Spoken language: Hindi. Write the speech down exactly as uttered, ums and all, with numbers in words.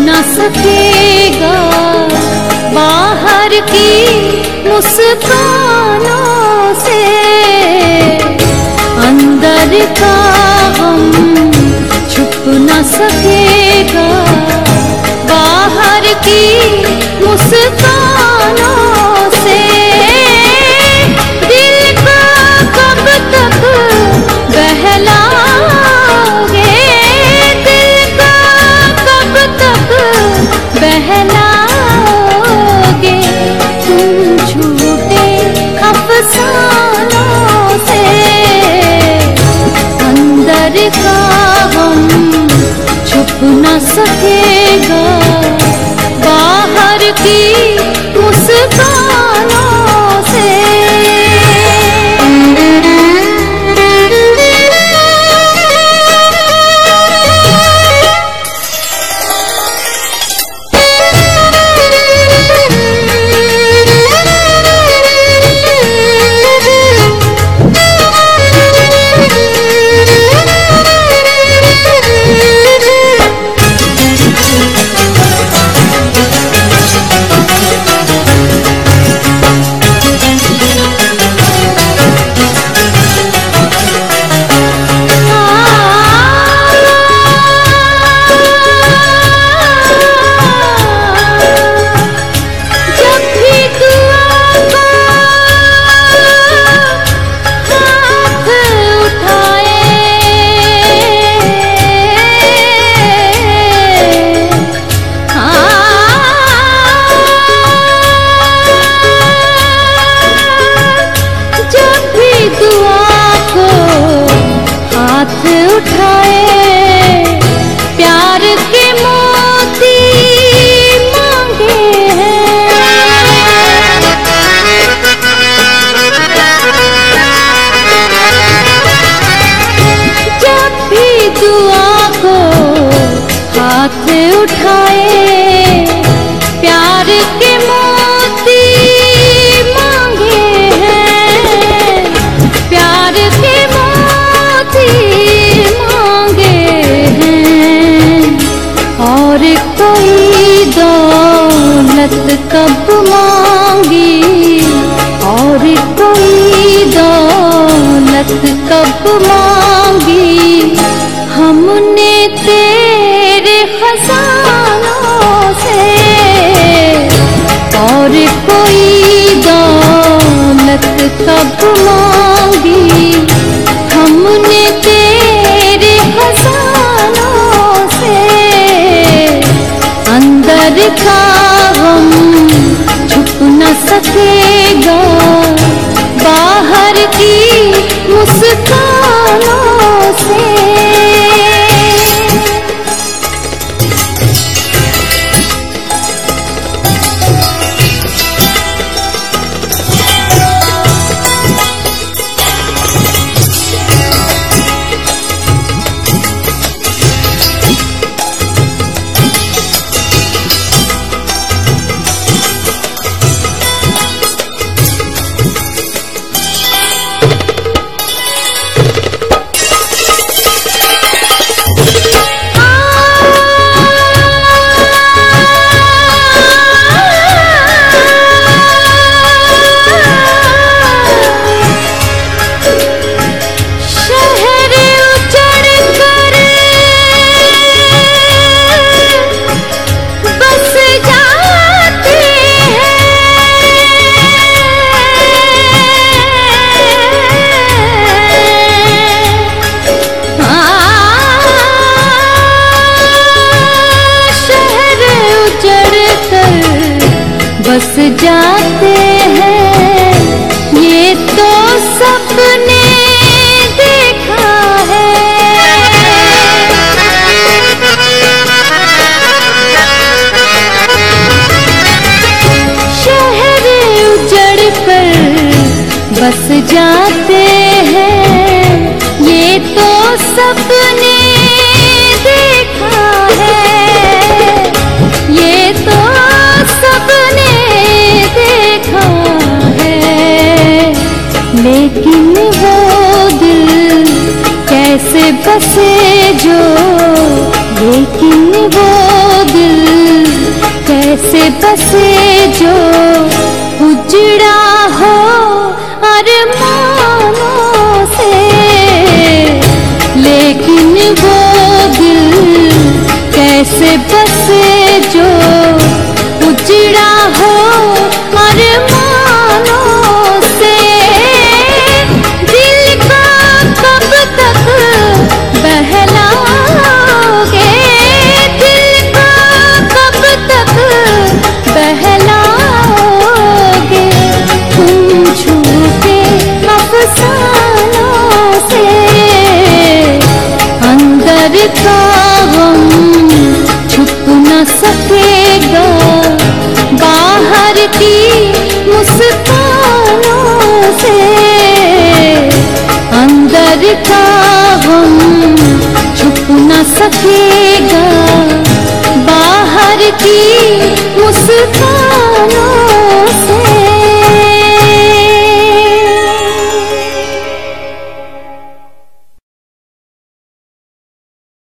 न सकेगा बाहर की मुस्कानों से, अंदर का गम छुप न सकेगा बाहर की मुस्कानों से। दिल का कब तक बहलाओगे, दिल का कब तक बहलाओगे, तुम झूठे अफसानों से, अंदर का गम छुप न सकेगा बाहर की मुस्कानों से। हाथ उठाए प्यार के मोती मांगे हैं, प्यार के मोती मांगे हैं। और कोई दौलत कब मांगी, और कोई दौलत कब मांगी, हमने तेरे खजानों से। और कोई दौलत कब मांगी, हमने तेरे खजानों से। अंदर का गम छुप न सकेगा बाहर की मुस्कानों से। बस जाते हैं, ये तो सपने देखा है। शहर उजड़ कर बस जाते हैं, ये तो सपने देखा है, ये तो सपने देखा है। लेकिन वो दिल कैसे बसे जो, लेकिन वो दिल बसे जो उजड़ा हो अरमानों से, लेकिन वो दिल कैसे बसे जो उजड़ा हो अरमानों से। दिल को कब तक बहलाओगे, दिल को कब तक बहलाओगे, तुम झूठे अफसानों से। अंदर का गम छुप न सकेगा बाहर की मुस्कानों से। अंदर का गम छुप न सकेगा बाहर की मुस्कान